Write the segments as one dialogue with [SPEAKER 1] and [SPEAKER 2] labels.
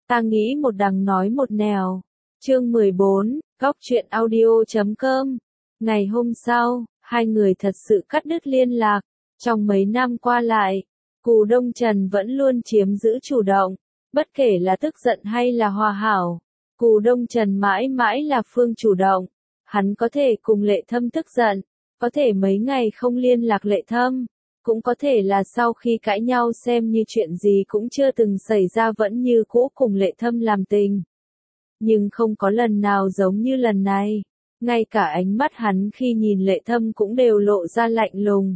[SPEAKER 1] Ta nghĩ một đằng nói một nẻo. Chương 14, Góc truyện audio.com. Ngày hôm sau, hai người thật sự cắt đứt liên lạc. Trong mấy năm qua lại, Cù Đông Trần vẫn luôn chiếm giữ chủ động, bất kể là tức giận hay là hòa hảo. Cù Đông Trần mãi mãi là phương chủ động. Hắn có thể cùng Lệ Thâm tức giận, có thể mấy ngày không liên lạc Lệ Thâm, cũng có thể là sau khi cãi nhau xem như chuyện gì cũng chưa từng xảy ra vẫn như cũ cùng Lệ Thâm làm tình. Nhưng không có lần nào giống như lần này, ngay cả ánh mắt hắn khi nhìn Lệ Thâm cũng đều lộ ra lạnh lùng.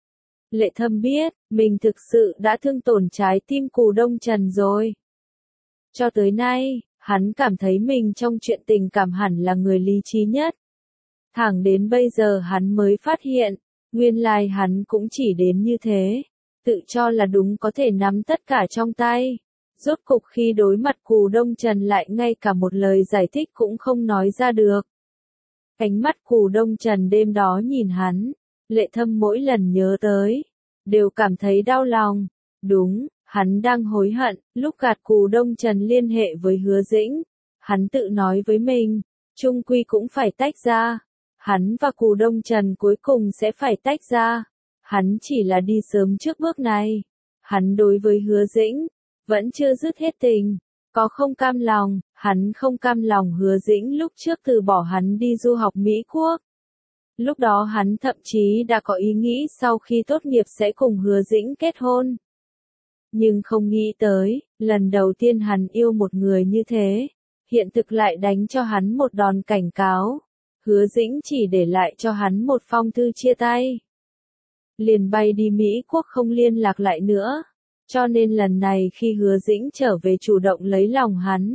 [SPEAKER 1] Lệ Thâm biết, mình thực sự đã thương tổn trái tim Cù Đông Trần rồi. Cho tới nay, hắn cảm thấy mình trong chuyện tình cảm hẳn là người lý trí nhất. Thẳng đến bây giờ hắn mới phát hiện, nguyên lai hắn cũng chỉ đến như thế, tự cho là đúng có thể nắm tất cả trong tay. Rốt cục khi đối mặt Cù Đông Trần lại ngay cả một lời giải thích cũng không nói ra được. Ánh mắt Cù Đông Trần đêm đó nhìn hắn, Lệ Thâm mỗi lần nhớ tới, đều cảm thấy đau lòng. Đúng, hắn đang hối hận, lúc gạt Cù Đông Trần liên hệ với Hứa Dĩnh. Hắn tự nói với mình, chung quy cũng phải tách ra. Hắn và Cù Đông Trần cuối cùng sẽ phải tách ra. Hắn chỉ là đi sớm trước bước này. Hắn đối với Hứa Dĩnh, vẫn chưa dứt hết tình. Có không cam lòng, hắn không cam lòng Hứa Dĩnh lúc trước từ bỏ hắn đi du học Mỹ Quốc. Lúc đó hắn thậm chí đã có ý nghĩ sau khi tốt nghiệp sẽ cùng Hứa Dĩnh kết hôn. Nhưng không nghĩ tới, lần đầu tiên hắn yêu một người như thế, hiện thực lại đánh cho hắn một đòn cảnh cáo. Hứa Dĩnh chỉ để lại cho hắn một phong thư chia tay. Liền bay đi Mỹ Quốc không liên lạc lại nữa. Cho nên lần này khi Hứa Dĩnh trở về chủ động lấy lòng hắn.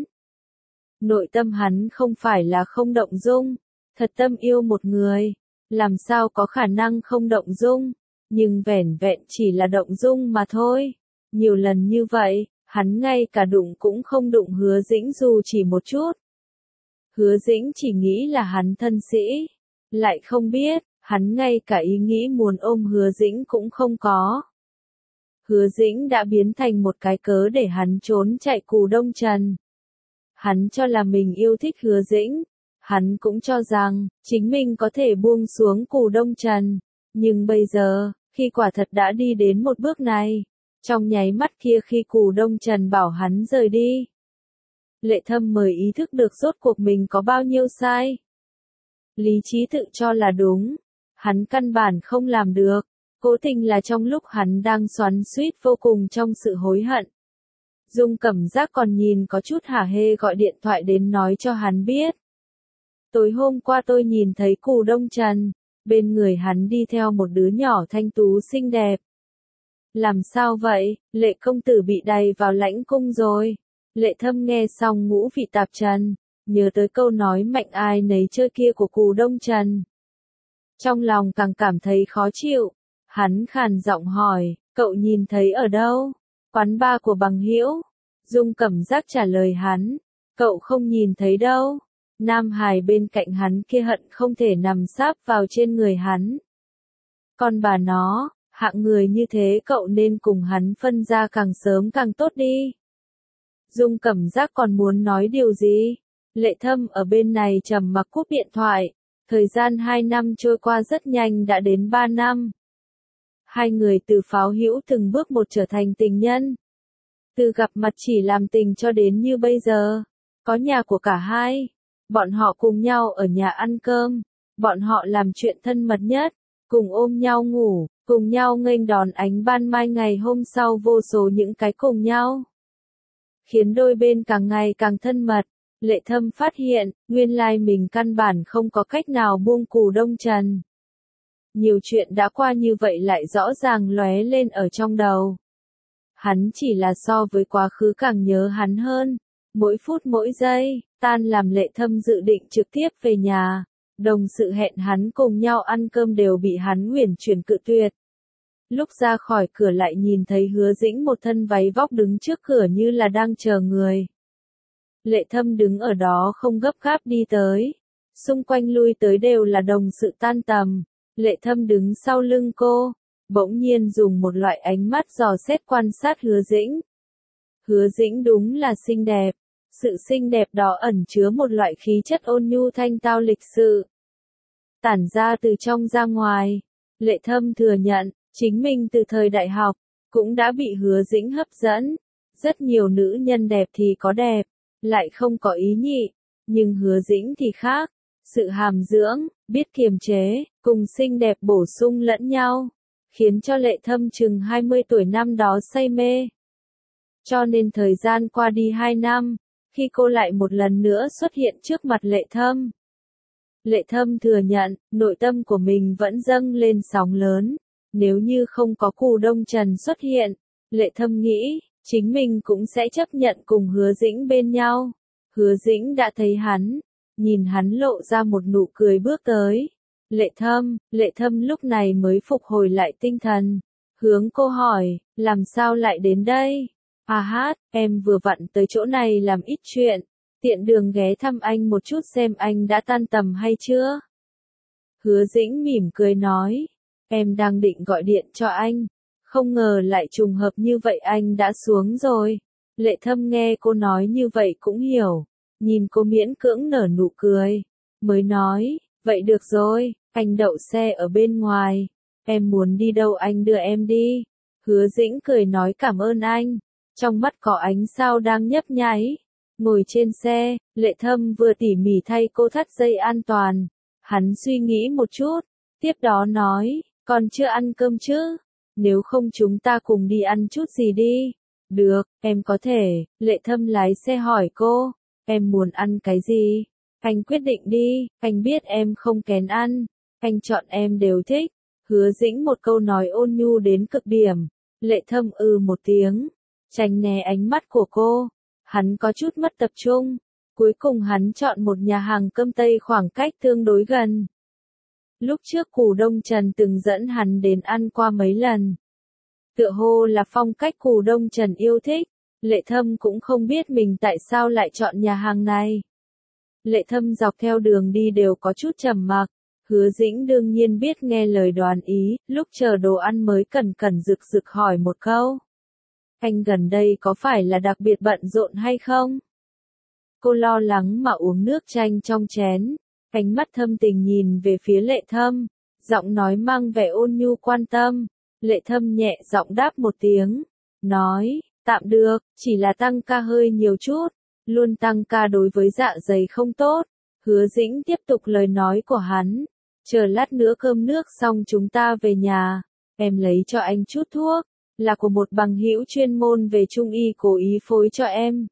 [SPEAKER 1] Nội tâm hắn không phải là không động dung, thật tâm yêu một người, làm sao có khả năng không động dung, nhưng vẻn vẹn chỉ là động dung mà thôi. Nhiều lần như vậy, hắn ngay cả đụng cũng không đụng Hứa Dĩnh dù chỉ một chút. Hứa Dĩnh chỉ nghĩ là hắn thân sĩ, lại không biết, hắn ngay cả ý nghĩ muốn ôm Hứa Dĩnh cũng không có. Hứa Dĩnh đã biến thành một cái cớ để hắn trốn chạy Cù Đông Trần. Hắn cho là mình yêu thích Hứa Dĩnh, hắn cũng cho rằng, chính mình có thể buông xuống Cù Đông Trần. Nhưng bây giờ, khi quả thật đã đi đến một bước này, trong nháy mắt kia khi Cù Đông Trần bảo hắn rời đi, Lệ Thâm mới ý thức được rốt cuộc mình có bao nhiêu sai. Lý trí tự cho là đúng, hắn căn bản không làm được, cố tình là trong lúc hắn đang xoắn xuýt vô cùng trong sự hối hận. Dung Cẩm Giác còn nhìn có chút hả hê gọi điện thoại đến nói cho hắn biết. Tối hôm qua tôi nhìn thấy Cù Đông Trần, bên người hắn đi theo một đứa nhỏ thanh tú xinh đẹp. Làm sao vậy, Lệ công tử bị đày vào lãnh cung rồi. Lệ Thâm nghe xong ngũ vị tạp trần, nhớ tới câu nói mạnh ai nấy chơi kia của Cù Đông Trần. Trong lòng càng cảm thấy khó chịu, hắn khàn giọng hỏi, cậu nhìn thấy ở đâu? Quán bar của bằng hữu. Dung Cẩm Giác trả lời hắn, cậu không nhìn thấy đâu. Nam hài bên cạnh hắn kia hận không thể nằm sáp vào trên người hắn. Con bà nó, hạng người như thế cậu nên cùng hắn phân ra càng sớm càng tốt đi. Dung Cẩm Giác còn muốn nói điều gì? Lệ Thâm ở bên này trầm mặc cúp điện thoại. Thời gian 2 năm trôi qua rất nhanh đã đến 3 năm. Hai người từ pháo hữu từng bước một trở thành tình nhân. Từ gặp mặt chỉ làm tình cho đến như bây giờ. Có nhà của cả hai. Bọn họ cùng nhau ở nhà ăn cơm. Bọn họ làm chuyện thân mật nhất. Cùng ôm nhau ngủ. Cùng nhau nghênh đón ánh ban mai ngày hôm sau vô số những cái cùng nhau. Khiến đôi bên càng ngày càng thân mật. Lệ Thâm phát hiện, nguyên lai mình căn bản không có cách nào buông Cù Đông Trần. Nhiều chuyện đã qua như vậy lại rõ ràng lóe lên ở trong đầu. Hắn chỉ là so với quá khứ càng nhớ hắn hơn. Mỗi phút mỗi giây, tan làm Lệ Thâm dự định trực tiếp về nhà. Đồng sự hẹn hắn cùng nhau ăn cơm đều bị hắn uyển chuyển cự tuyệt. Lúc ra khỏi cửa lại nhìn thấy Hứa Dĩnh một thân váy vóc đứng trước cửa như là đang chờ người. Lệ Thâm đứng ở đó không gấp gáp đi tới. Xung quanh lui tới đều là đồng sự tan tầm. Lệ Thâm đứng sau lưng cô, bỗng nhiên dùng một loại ánh mắt dò xét quan sát Hứa Dĩnh. Hứa Dĩnh đúng là xinh đẹp, Sự xinh đẹp đó ẩn chứa một loại khí chất ôn nhu thanh tao lịch sự, tản ra từ trong ra ngoài. Lệ Thâm thừa nhận, chính mình từ thời đại học, cũng đã bị Hứa Dĩnh hấp dẫn. Rất nhiều nữ nhân đẹp thì có đẹp, lại không có ý nhị, nhưng Hứa Dĩnh thì khác. Sự hàm dưỡng, biết kiềm chế, cùng xinh đẹp bổ sung lẫn nhau, khiến cho Lệ Thâm chừng 20 tuổi năm đó say mê. Cho nên thời gian qua đi 2 năm, khi cô lại một lần nữa xuất hiện trước mặt Lệ Thâm. Lệ Thâm thừa nhận, nội tâm của mình vẫn dâng lên sóng lớn. Nếu như không có Cù Đông Trần xuất hiện, Lệ Thâm nghĩ, chính mình cũng sẽ chấp nhận cùng Hứa Dĩnh bên nhau. Hứa Dĩnh đã thấy hắn, nhìn hắn lộ ra một nụ cười bước tới. Lệ Thâm lúc này mới phục hồi lại tinh thần. Hướng cô hỏi, làm sao lại đến đây? À hát, em vừa vặn tới chỗ này làm ít chuyện. Tiện đường ghé thăm anh một chút xem anh đã tan tầm hay chưa? Hứa Dĩnh mỉm cười nói, em đang định gọi điện cho anh. Không ngờ lại trùng hợp như vậy anh đã xuống rồi. Lệ Thâm nghe cô nói như vậy cũng hiểu. Nhìn cô miễn cưỡng nở nụ cười. Mới nói, vậy được rồi, anh đậu xe ở bên ngoài. Em muốn đi đâu anh đưa em đi. Hứa Dĩnh cười nói cảm ơn anh. Trong mắt có ánh sao đang nhấp nháy. Ngồi trên xe, Lệ Thâm vừa tỉ mỉ thay cô thắt dây an toàn. Hắn suy nghĩ một chút, tiếp đó nói, còn chưa ăn cơm chứ? Nếu không chúng ta cùng đi ăn chút gì đi. Được, em có thể. Lệ Thâm lái xe hỏi cô, em muốn ăn cái gì? Anh quyết định đi, anh biết em không kén ăn. Anh chọn em đều thích. Hứa Dĩnh một câu nói ôn nhu đến cực điểm. Lệ Thâm một tiếng, tránh né ánh mắt của cô. Hắn có chút mất tập trung. Cuối cùng hắn chọn một nhà hàng cơm Tây khoảng cách tương đối gần. Lúc trước Cù Đông Trần từng dẫn hắn đến ăn qua mấy lần. Tựa hồ là phong cách Cù Đông Trần yêu thích. Lệ Thâm cũng không biết mình tại sao lại chọn nhà hàng này. Lệ Thâm dọc theo đường đi đều có chút trầm mặc. Hứa Dĩnh đương nhiên biết nghe lời đoán ý, lúc chờ đồ ăn mới cẩn cẩn rực rực hỏi một câu. Anh gần đây có phải là đặc biệt bận rộn hay không? Cô lo lắng mà uống nước chanh trong chén. Ánh mắt thâm tình nhìn về phía Lệ Thâm. Giọng nói mang vẻ ôn nhu quan tâm. Lệ Thâm nhẹ giọng đáp một tiếng. Nói, tạm được, chỉ là tăng ca hơi nhiều chút. Luôn tăng ca đối với dạ dày không tốt. Hứa Dĩnh tiếp tục lời nói của hắn. Chờ lát nữa cơm nước xong chúng ta về nhà. Em lấy cho anh chút thuốc. Là của một bằng hữu chuyên môn về trung y cố ý phối cho em.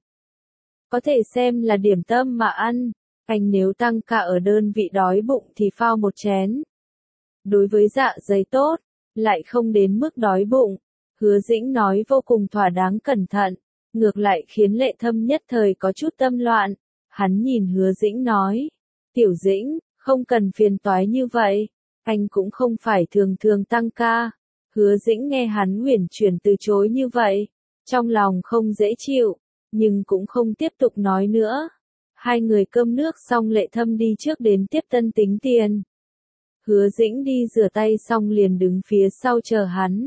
[SPEAKER 1] Có thể xem là điểm tâm mà ăn. Anh nếu tăng ca ở đơn vị đói bụng thì phao một chén. Đối với dạ dày tốt, lại không đến mức đói bụng. Hứa Dĩnh nói vô cùng thỏa đáng cẩn thận. Ngược lại khiến Lệ Thâm nhất thời có chút tâm loạn. Hắn nhìn Hứa Dĩnh nói. Tiểu Dĩnh, không cần phiền toái như vậy. Anh cũng không phải thường thường tăng ca. Hứa Dĩnh nghe hắn uyển chuyển từ chối như vậy. Trong lòng không dễ chịu. Nhưng cũng không tiếp tục nói nữa. Hai người cơm nước xong Lệ Thâm đi trước đến tiếp tân tính tiền. Hứa Dĩnh đi rửa tay xong liền đứng phía sau chờ hắn.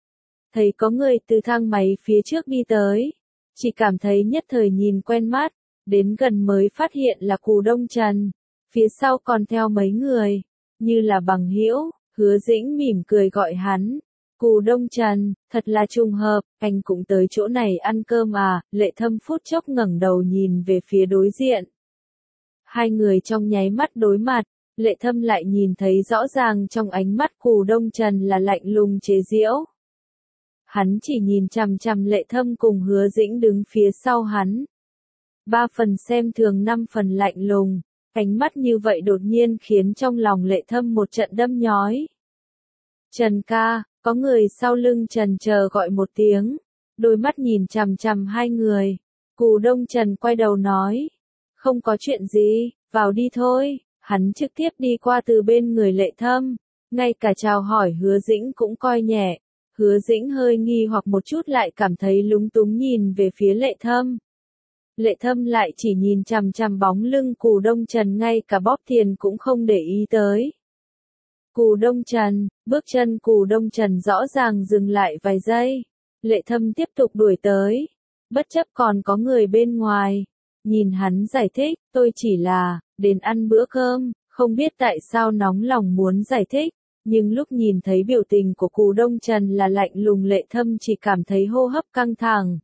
[SPEAKER 1] Thấy có người từ thang máy phía trước đi tới. Chỉ cảm thấy nhất thời nhìn quen mắt. Đến gần mới phát hiện là Cù Đông Trần. Phía sau còn theo mấy người. Như là bằng hữu. Hứa Dĩnh mỉm cười gọi hắn. Cù Đông Trần, thật là trùng hợp, anh cũng tới chỗ này ăn cơm à? Lệ Thâm phút chốc ngẩng đầu nhìn về phía đối diện. Hai người trong nháy mắt đối mặt, Lệ Thâm lại nhìn thấy rõ ràng trong ánh mắt Cù Đông Trần là lạnh lùng chế giễu. Hắn chỉ nhìn chằm chằm Lệ Thâm cùng Hứa Dĩnh đứng phía sau hắn. 3 phần xem thường 5 phần lạnh lùng, ánh mắt như vậy đột nhiên khiến trong lòng Lệ Thâm một trận đâm nhói. Trần ca, có người sau lưng Trần chờ gọi một tiếng, đôi mắt nhìn chằm chằm hai người. Cù Đông Trần quay đầu nói, không có chuyện gì, vào đi thôi. Hắn trực tiếp đi qua từ bên người Lệ Thâm, ngay cả chào hỏi Hứa Dĩnh cũng coi nhẹ. Hứa Dĩnh hơi nghi hoặc một chút lại cảm thấy lúng túng nhìn về phía Lệ Thâm. Lệ Thâm lại chỉ nhìn chằm chằm bóng lưng Cù Đông Trần, ngay cả bóp tiền cũng không để ý tới. Cù Đông Trần, bước chân Cù Đông Trần rõ ràng dừng lại vài giây. Lệ Thâm tiếp tục đuổi tới. Bất chấp còn có người bên ngoài. Nhìn hắn giải thích, tôi chỉ là, đến ăn bữa cơm, không biết tại sao nóng lòng muốn giải thích, nhưng lúc nhìn thấy biểu tình của Cù Đông Trần là lạnh lùng, Lệ Thâm chỉ cảm thấy hô hấp căng thẳng.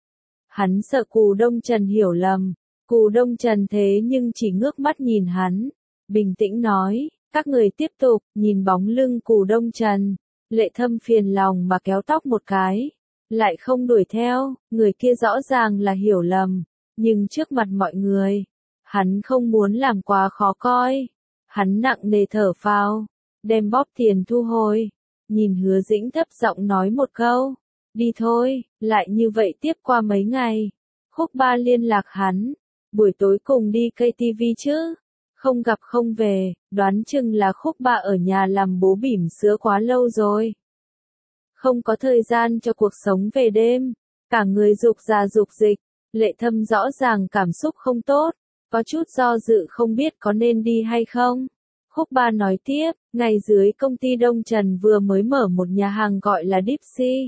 [SPEAKER 1] Hắn sợ Cù Đông Trần hiểu lầm, Cù Đông Trần thế nhưng chỉ ngước mắt nhìn hắn, bình tĩnh nói, các người tiếp tục, nhìn bóng lưng Cù Đông Trần, Lệ Thâm phiền lòng mà kéo tóc một cái, lại không đuổi theo, người kia rõ ràng là hiểu lầm, nhưng trước mặt mọi người, hắn không muốn làm quá khó coi, hắn nặng nề thở phào, đem bóp tiền thu hồi, nhìn Hứa Dĩnh thấp giọng nói một câu, đi thôi, lại như vậy tiếp qua mấy ngày, Khúc Ba liên lạc hắn, buổi tối cùng đi KTV chứ, không gặp không về, đoán chừng là Khúc Ba ở nhà làm bố bỉm sữa quá lâu rồi. Không có thời gian cho cuộc sống về đêm, cả người dục ra dục dịch, Lệ Thâm rõ ràng cảm xúc không tốt, có chút do dự không biết có nên đi hay không. Khúc Ba nói tiếp, ngày dưới công ty Đông Trần vừa mới mở một nhà hàng gọi là Dipsy.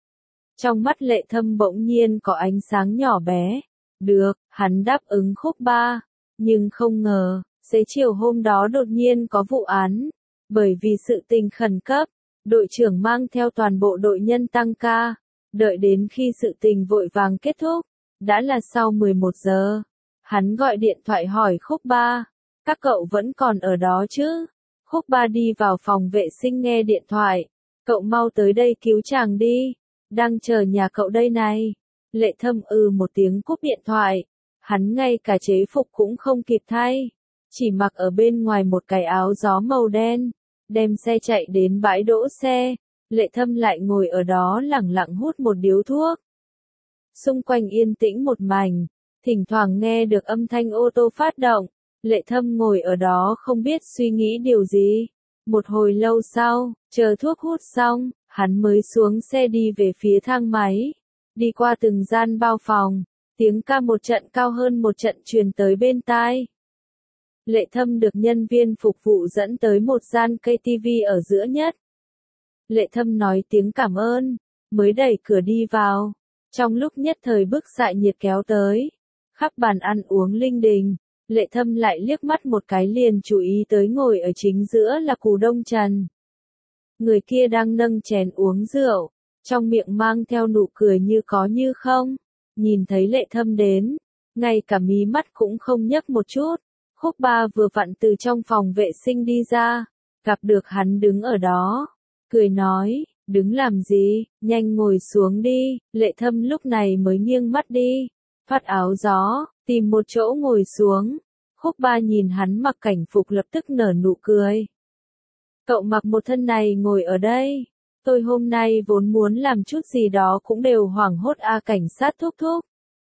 [SPEAKER 1] Trong mắt Lệ Thâm bỗng nhiên có ánh sáng nhỏ bé. Được, hắn đáp ứng Khúc Ba, nhưng không ngờ, xế chiều hôm đó đột nhiên có vụ án. Bởi vì sự tình khẩn cấp, đội trưởng mang theo toàn bộ đội nhân tăng ca, đợi đến khi sự tình vội vàng kết thúc, đã là sau 11 giờ. Hắn gọi điện thoại hỏi Khúc Ba, các cậu vẫn còn ở đó chứ? Khúc Ba đi vào phòng vệ sinh nghe điện thoại, cậu mau tới đây cứu chàng đi, đang chờ nhà cậu đây này. Lệ Thâm một tiếng cúp điện thoại, hắn ngay cả chế phục cũng không kịp thay, chỉ mặc ở bên ngoài một cái áo gió màu đen, đem xe chạy đến bãi đỗ xe, Lệ Thâm lại ngồi ở đó lẳng lặng hút một điếu thuốc. Xung quanh yên tĩnh một mảnh, thỉnh thoảng nghe được âm thanh ô tô phát động, Lệ Thâm ngồi ở đó không biết suy nghĩ điều gì. Một hồi lâu sau, chờ thuốc hút xong, hắn mới xuống xe đi về phía thang máy. Đi qua từng gian bao phòng, tiếng ca một trận cao hơn một trận truyền tới bên tai. Lệ Thâm được nhân viên phục vụ dẫn tới một gian KTV ở giữa nhất. Lệ Thâm nói tiếng cảm ơn, mới đẩy cửa đi vào. Trong lúc nhất thời bức xạ nhiệt kéo tới, khắp bàn ăn uống linh đình, Lệ Thâm lại liếc mắt một cái liền chú ý tới ngồi ở chính giữa là Cù Đông Trần. Người kia đang nâng chén uống rượu, trong miệng mang theo nụ cười như có như không. Nhìn thấy Lệ Thâm đến, ngay cả mí mắt cũng không nhấc một chút. Khúc Ba vừa vặn từ trong phòng vệ sinh đi ra, gặp được hắn đứng ở đó, cười nói, đứng làm gì, nhanh ngồi xuống đi. Lệ Thâm lúc này mới nghiêng mắt đi, phát áo gió, tìm một chỗ ngồi xuống. Khúc Ba nhìn hắn mặc cảnh phục lập tức nở nụ cười. Cậu mặc một thân này ngồi ở đây, tôi hôm nay vốn muốn làm chút gì đó cũng đều hoảng hốt cảnh sát thúc thúc.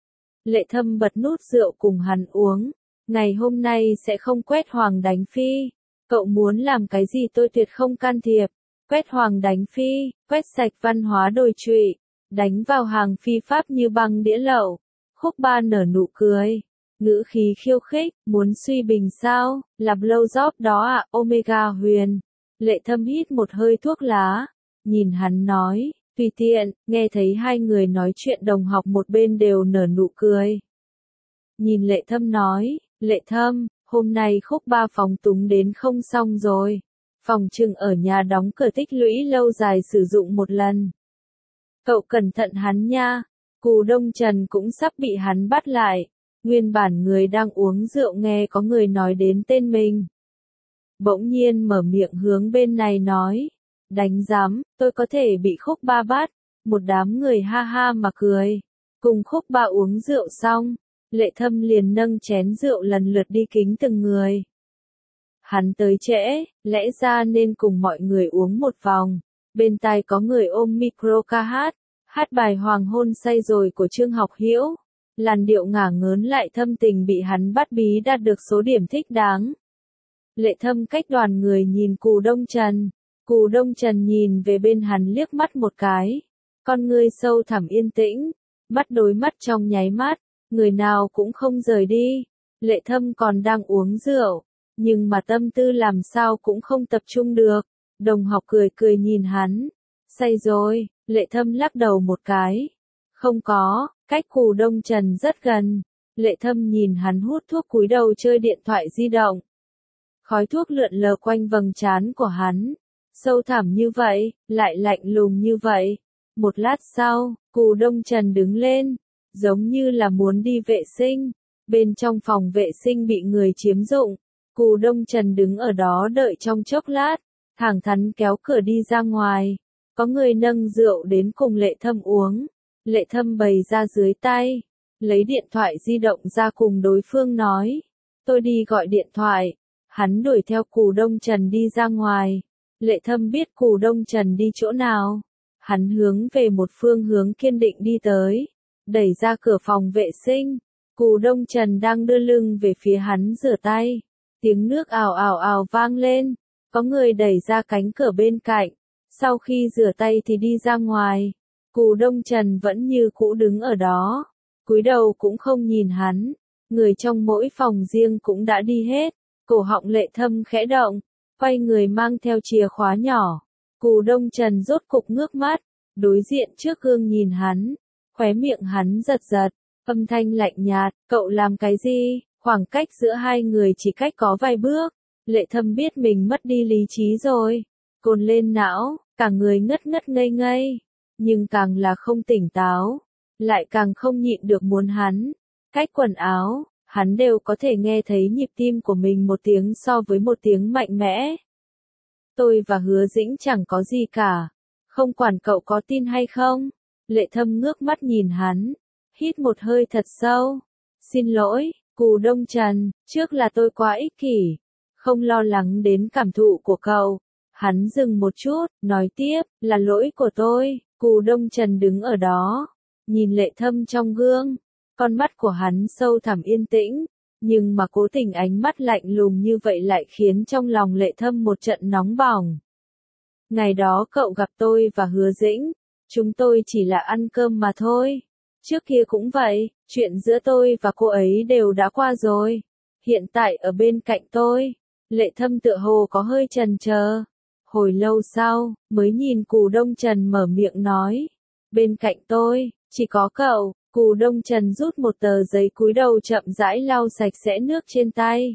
[SPEAKER 1] Lệ Thâm bật nút rượu cùng hắn uống, ngày hôm nay sẽ không quét hoàng đánh phi, cậu muốn làm cái gì tôi tuyệt không can thiệp, quét hoàng đánh phi, quét sạch văn hóa đồi trụy, đánh vào hàng phi pháp như băng đĩa lậu. Khúc Ba nở nụ cười, ngữ khí khiêu khích, muốn suy bình sao, là blowjob đó à, Omega Huyền. Lệ Thâm hít một hơi thuốc lá, nhìn hắn nói, tùy tiện, nghe thấy hai người nói chuyện đồng học một bên đều nở nụ cười. Nhìn Lệ Thâm nói, Lệ Thâm, hôm nay Khúc Ba phóng túng đến không xong rồi. Phòng trừng ở nhà đóng cửa tích lũy lâu dài sử dụng một lần. Cậu cẩn thận hắn nha, Cù Đông Trần cũng sắp bị hắn bắt lại. Nguyên bản người đang uống rượu nghe có người nói đến tên mình. Bỗng nhiên mở miệng hướng bên này nói, đánh giám, tôi có thể bị Khúc Ba bắt. Một đám người ha ha mà cười. Cùng Khúc Ba uống rượu xong, Lệ Thâm liền nâng chén rượu lần lượt đi kính từng người. Hắn tới trễ, lẽ ra nên cùng mọi người uống một vòng. Bên tai có người ôm micro ca hát bài Hoàng hôn say rồi của Trương Học Hiểu. Làn điệu ngả ngớn lại thâm tình bị hắn bắt bí đạt được số điểm thích đáng. Lệ Thâm cách đoàn người nhìn Cù Đông Trần. Cù Đông Trần nhìn về bên hắn liếc mắt một cái. Con ngươi sâu thẳm yên tĩnh. Mắt đối mắt trong nháy mắt. Người nào cũng không rời đi. Lệ Thâm còn đang uống rượu. Nhưng mà tâm tư làm sao cũng không tập trung được. Đồng học cười cười nhìn hắn. Say rồi, Lệ Thâm lắc đầu một cái. Không có, cách Cù Đông Trần rất gần. Lệ Thâm nhìn hắn hút thuốc cúi đầu chơi điện thoại di động. Khói thuốc lượn lờ quanh vầng trán của hắn. Sâu thẳm như vậy, lại lạnh lùng như vậy. Một lát sau, Cù Đông Trần đứng lên, giống như là muốn đi vệ sinh. Bên trong phòng vệ sinh bị người chiếm dụng. Cù Đông Trần đứng ở đó đợi trong chốc lát, thẳng thắn kéo cửa đi ra ngoài. Có người nâng rượu đến cùng Lệ Thâm uống. Lệ Thâm bày ra dưới tay, lấy điện thoại di động ra cùng đối phương nói. Tôi đi gọi điện thoại. Hắn đuổi theo Cù Đông Trần đi ra ngoài. Lệ Thâm biết Cù Đông Trần đi chỗ nào. Hắn hướng về một phương hướng kiên định đi tới. Đẩy ra cửa phòng vệ sinh. Cù Đông Trần đang đưa lưng về phía hắn rửa tay. Tiếng nước ào ào ào vang lên. Có người đẩy ra cánh cửa bên cạnh. Sau khi rửa tay thì đi ra ngoài. Cù Đông Trần vẫn như cũ đứng ở đó. Cúi đầu cũng không nhìn hắn. Người trong mỗi phòng riêng cũng đã đi hết. Cổ họng Lệ Thâm khẽ động. Quay người mang theo chìa khóa nhỏ. Cù Đông Trần rốt cục ngước mắt. Đối diện trước gương nhìn hắn. Khóe miệng hắn giật giật. Âm thanh lạnh nhạt. Cậu làm cái gì? Khoảng cách giữa hai người chỉ cách có vài bước. Lệ Thâm biết mình mất đi lý trí rồi. Cồn lên não. Cả người ngất ngất ngây ngây. Nhưng càng là không tỉnh táo. Lại càng không nhịn được muốn hắn. Cách quần áo. Hắn đều có thể nghe thấy nhịp tim của mình một tiếng so với một tiếng mạnh mẽ. Tôi và Hứa Dĩnh chẳng có gì cả. Không quản cậu có tin hay không. Lệ Thâm ngước mắt nhìn hắn. Hít một hơi thật sâu. Xin lỗi, Cù Đông Trần, trước là tôi quá ích kỷ. Không lo lắng đến cảm thụ của cậu. Hắn dừng một chút, nói tiếp, là lỗi của tôi. Cù Đông Trần đứng ở đó. Nhìn Lệ Thâm trong gương. Con mắt của hắn sâu thẳm yên tĩnh, nhưng mà cố tình ánh mắt lạnh lùng như vậy lại khiến trong lòng Lệ Thâm một trận nóng bỏng. Ngày đó cậu gặp tôi và Hứa Dĩnh, chúng tôi chỉ là ăn cơm mà thôi. Trước kia cũng vậy, chuyện giữa tôi và cô ấy đều đã qua rồi. Hiện tại ở bên cạnh tôi, Lệ Thâm tựa hồ có hơi chần chờ. Hồi lâu sau, mới nhìn Cù Đông Trần mở miệng nói. Bên cạnh tôi, chỉ có cậu. Cù Đông Trần rút một tờ giấy cúi đầu chậm rãi lau sạch sẽ nước trên tay.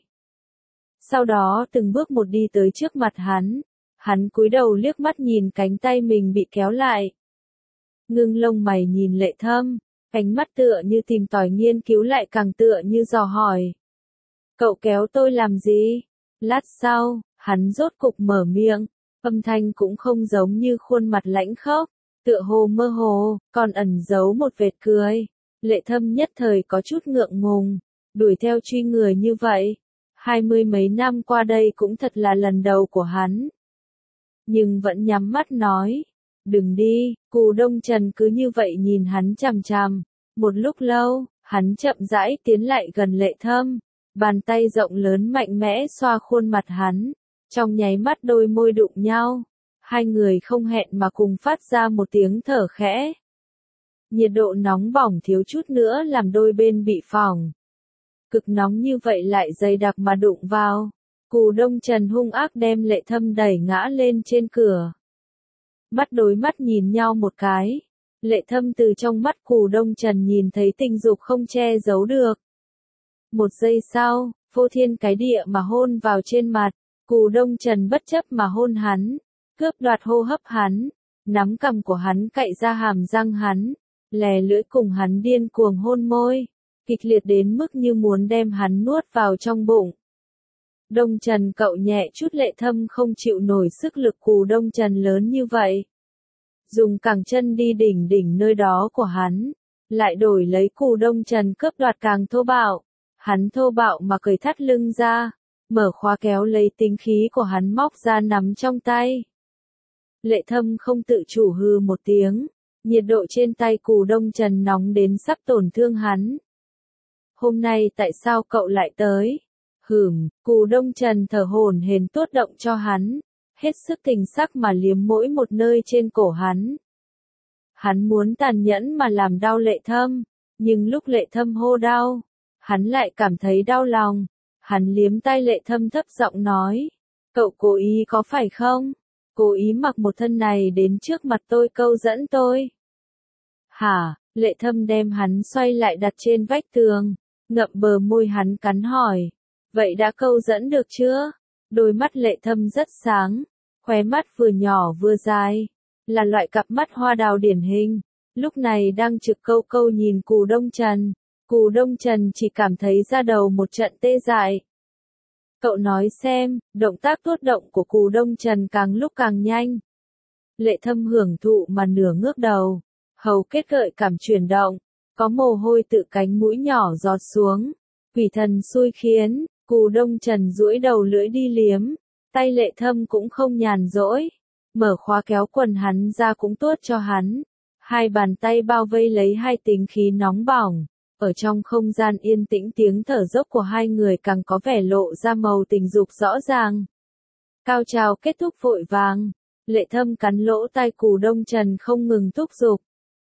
[SPEAKER 1] Sau đó từng bước một đi tới trước mặt hắn. Hắn cúi đầu liếc mắt nhìn cánh tay mình bị kéo lại. Ngưng lông mày nhìn Lệ Thâm, ánh mắt tựa như tìm tòi nghiên cứu lại càng tựa như dò hỏi. Cậu kéo tôi làm gì? Lát sau, hắn rốt cục mở miệng, âm thanh cũng không giống như khuôn mặt lãnh khốc. Tựa hồ mơ hồ, còn ẩn giấu một vệt cười. Lệ Thâm nhất thời có chút ngượng ngùng, đuổi theo truy người như vậy. 20 mấy năm qua đây cũng thật là lần đầu của hắn. Nhưng vẫn nhắm mắt nói, đừng đi. Cù Đông Trần cứ như vậy nhìn hắn chằm chằm. Một lúc lâu, hắn chậm rãi tiến lại gần Lệ Thâm. Bàn tay rộng lớn mạnh mẽ xoa khuôn mặt hắn. Trong nháy mắt đôi môi đụng nhau. Hai người không hẹn mà cùng phát ra một tiếng thở khẽ. Nhiệt độ nóng bỏng thiếu chút nữa làm đôi bên bị phỏng. Cực nóng như vậy lại dày đặc mà đụng vào. Cù Đông Trần hung ác đem Lệ Thâm đẩy ngã lên trên cửa. Mắt đối mắt nhìn nhau một cái. Lệ Thâm từ trong mắt Cù Đông Trần nhìn thấy tình dục không che giấu được. Một giây sau, phô thiên cái địa mà hôn vào trên mặt. Cù Đông Trần bất chấp mà hôn hắn. Cướp đoạt hô hấp hắn, nắm cằm của hắn cạy ra hàm răng hắn, lè lưỡi cùng hắn điên cuồng hôn môi, kịch liệt đến mức như muốn đem hắn nuốt vào trong bụng. Đông Trần cậu nhẹ chút. Lệ Thâm không chịu nổi sức lực Cù Đông Trần lớn như vậy. Dùng cẳng chân đi đỉnh nơi đó của hắn, lại đổi lấy Cù Đông Trần cướp đoạt càng thô bạo. Hắn thô bạo mà cởi thắt lưng ra, mở khóa kéo lấy tính khí của hắn móc ra nắm trong tay. Lệ Thâm không tự chủ hừ một tiếng, nhiệt độ trên tay Cù Đông Trần nóng đến sắp tổn thương hắn. Hôm nay tại sao cậu lại tới? Cù Đông Trần thở hổn hển tuốt động cho hắn, hết sức tình sắc mà liếm mỗi một nơi trên cổ hắn. Hắn muốn tàn nhẫn mà làm đau Lệ Thâm, nhưng lúc Lệ Thâm hô đau, hắn lại cảm thấy đau lòng. Hắn liếm tay Lệ Thâm thấp giọng nói, cậu cố ý có phải không? Cố ý mặc một thân này đến trước mặt tôi câu dẫn tôi. Hả? Lệ Thâm đem hắn xoay lại đặt trên vách tường, ngậm bờ môi hắn cắn hỏi. Vậy đã câu dẫn được chưa? Đôi mắt Lệ Thâm rất sáng, khóe mắt vừa nhỏ vừa dài, là loại cặp mắt hoa đào điển hình. Lúc này đang trực câu câu nhìn Cù Đông Trần. Cù Đông Trần chỉ cảm thấy da đầu một trận tê dại. Cậu nói xem, động tác tuốt động của Cù Đông Trần càng lúc càng nhanh. Lệ Thâm hưởng thụ mà nửa ngước đầu, hầu kết gợi cảm chuyển động, có mồ hôi tự cánh mũi nhỏ giọt xuống. Quỷ thần xui khiến, Cù Đông Trần duỗi đầu lưỡi đi liếm, tay Lệ Thâm cũng không nhàn rỗi, mở khóa kéo quần hắn ra cũng tuốt cho hắn. Hai bàn tay bao vây lấy hai tính khí nóng bỏng, ở trong không gian yên tĩnh tiếng thở dốc của hai người càng có vẻ lộ ra màu tình dục rõ ràng. Cao trào kết thúc vội vàng, Lệ Thâm cắn lỗ tai Cù Đông Trần không ngừng thúc giục.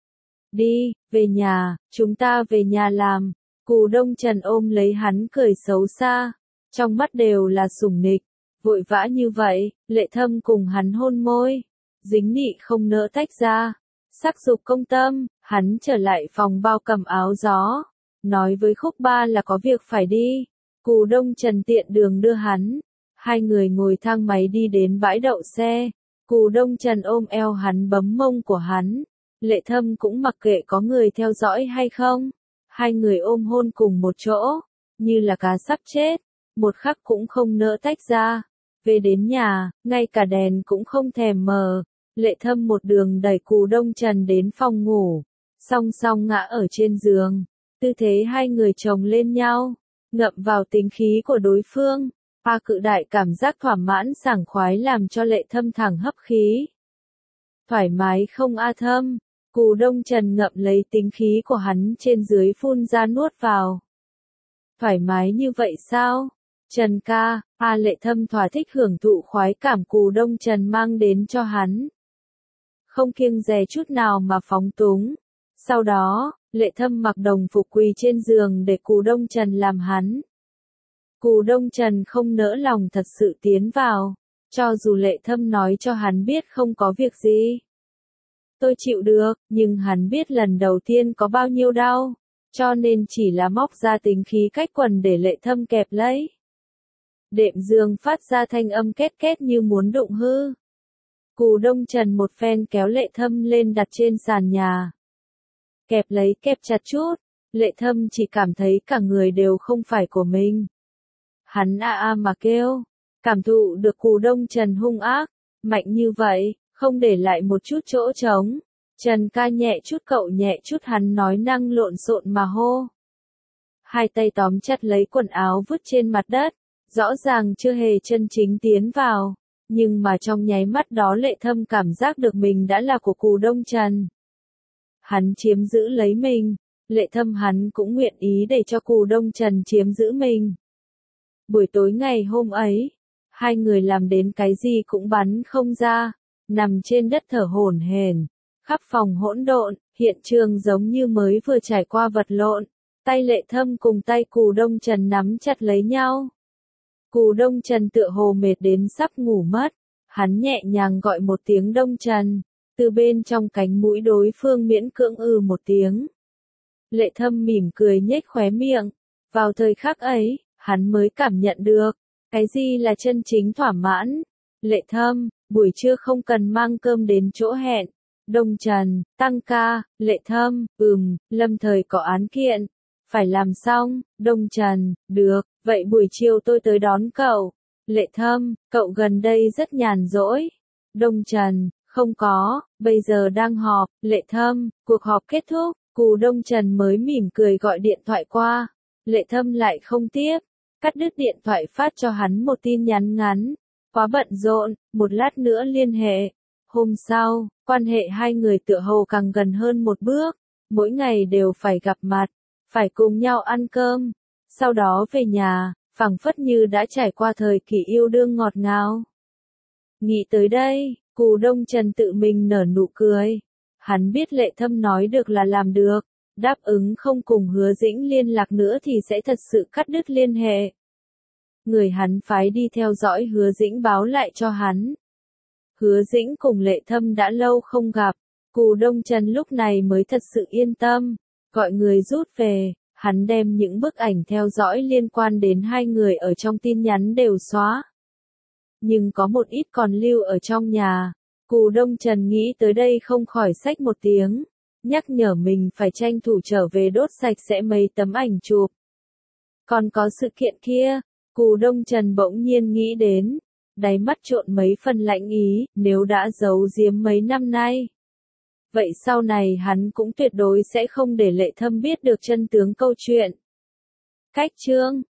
[SPEAKER 1] Đi, về nhà, chúng ta về nhà làm. Cù Đông Trần ôm lấy hắn cười xấu xa, trong mắt đều là sủng nịch. Vội vã như vậy, Lệ Thâm cùng hắn hôn môi, dính nị không nỡ tách ra. Sắc dục công tâm, hắn trở lại phòng bao cầm áo gió, nói với Khúc Ba là có việc phải đi. Cù Đông Trần tiện đường đưa hắn, hai người ngồi thang máy đi đến bãi đậu xe. Cù Đông Trần ôm eo hắn bấm mông của hắn, Lệ Thâm cũng mặc kệ có người theo dõi hay không. Hai người ôm hôn cùng một chỗ, như là cá sắp chết, một khắc cũng không nỡ tách ra. Về đến nhà, ngay cả đèn cũng không thèm mờ. Lệ Thâm một đường đẩy Cù Đông Trần đến phòng ngủ, song song ngã ở trên giường, tư thế hai người chồng lên nhau, ngậm vào tính khí của đối phương. Cự đại cảm giác thỏa mãn sảng khoái làm cho Lệ Thâm thẳng hấp khí. Thoải mái không Thâm? Cù Đông Trần ngậm lấy tính khí của hắn trên dưới phun ra nuốt vào. Thoải mái như vậy sao? Trần ca, Lệ Thâm thỏa thích hưởng thụ khoái cảm Cù Đông Trần mang đến cho hắn. Không kiêng dè chút nào mà phóng túng. Sau đó, Lệ Thâm mặc đồng phục quỳ trên giường để Cù Đông Trần làm hắn. Cù Đông Trần không nỡ lòng thật sự tiến vào, cho dù Lệ Thâm nói cho hắn biết không có việc gì. Tôi chịu được, nhưng hắn biết lần đầu tiên có bao nhiêu đau, cho nên chỉ là móc ra tính khí cách quần để Lệ Thâm kẹp lấy. Đệm giường phát ra thanh âm két két như muốn đụng hư. Cù Đông Trần một phen kéo Lệ Thâm lên đặt trên sàn nhà. Kẹp lấy kẹp chặt chút, Lệ Thâm chỉ cảm thấy cả người đều không phải của mình. Hắn mà kêu, cảm thụ được Cù Đông Trần hung ác, mạnh như vậy, không để lại một chút chỗ trống. Trần ca nhẹ chút cậu nhẹ chút hắn nói năng lộn xộn mà hô. Hai tay tóm chặt lấy quần áo vứt trên mặt đất, rõ ràng chưa hề chân chính tiến vào, nhưng mà trong nháy mắt đó Lệ Thâm cảm giác được mình đã là của Cù Đông Trần. Hắn chiếm giữ lấy mình, Lệ Thâm hắn cũng nguyện ý để cho Cù Đông Trần chiếm giữ mình. Buổi tối ngày hôm ấy, hai người làm đến cái gì cũng bắn không ra, nằm trên đất thở hổn hển, khắp phòng hỗn độn, hiện trường giống như mới vừa trải qua vật lộn. Tay Lệ Thâm cùng tay Cù Đông Trần nắm chặt lấy nhau. Cù Đông Trần tựa hồ mệt đến sắp ngủ mất, hắn nhẹ nhàng gọi một tiếng Đông Trần, từ bên trong cánh mũi đối phương miễn cưỡng một tiếng. Lệ Thâm mỉm cười nhếch khóe miệng, vào thời khắc ấy, hắn mới cảm nhận được, cái gì là chân chính thỏa mãn. Lệ Thâm, buổi trưa không cần mang cơm đến chỗ hẹn. Đông Trần, tăng ca. Lệ Thâm, lâm thời có án kiện, phải làm xong. Đông Trần, được, vậy buổi chiều tôi tới đón cậu. Lệ Thâm, cậu gần đây rất nhàn rỗi. Đông Trần, không có, bây giờ đang họp. Lệ Thâm, cuộc họp kết thúc, Cù Đông Trần mới mỉm cười gọi điện thoại qua. Lệ Thâm lại không tiếp, cắt đứt điện thoại phát cho hắn một tin nhắn ngắn. Quá bận rộn, một lát nữa liên hệ. Hôm sau, quan hệ hai người tựa hồ càng gần hơn một bước, mỗi ngày đều phải gặp mặt, phải cùng nhau ăn cơm, sau đó về nhà, phảng phất như đã trải qua thời kỳ yêu đương ngọt ngào. Nghĩ tới đây, Cù Đông Trần tự mình nở nụ cười. Hắn biết Lệ Thâm nói được là làm được, đáp ứng không cùng Hứa Dĩnh liên lạc nữa thì sẽ thật sự cắt đứt liên hệ. Người hắn phái đi theo dõi Hứa Dĩnh báo lại cho hắn. Hứa Dĩnh cùng Lệ Thâm đã lâu không gặp, Cù Đông Trần lúc này mới thật sự yên tâm, gọi người rút về, hắn đem những bức ảnh theo dõi liên quan đến hai người ở trong tin nhắn đều xóa. Nhưng có một ít còn lưu ở trong nhà. Cù Đông Trần nghĩ tới đây không khỏi xách một tiếng, nhắc nhở mình phải tranh thủ trở về đốt sạch sẽ mấy tấm ảnh chụp. Còn có sự kiện kia, Cù Đông Trần bỗng nhiên nghĩ đến, đáy mắt trộn mấy phần lạnh ý, nếu đã giấu giếm mấy năm nay. Vậy sau này hắn cũng tuyệt đối sẽ không để Lệ Thâm biết được chân tướng câu chuyện. Cách chương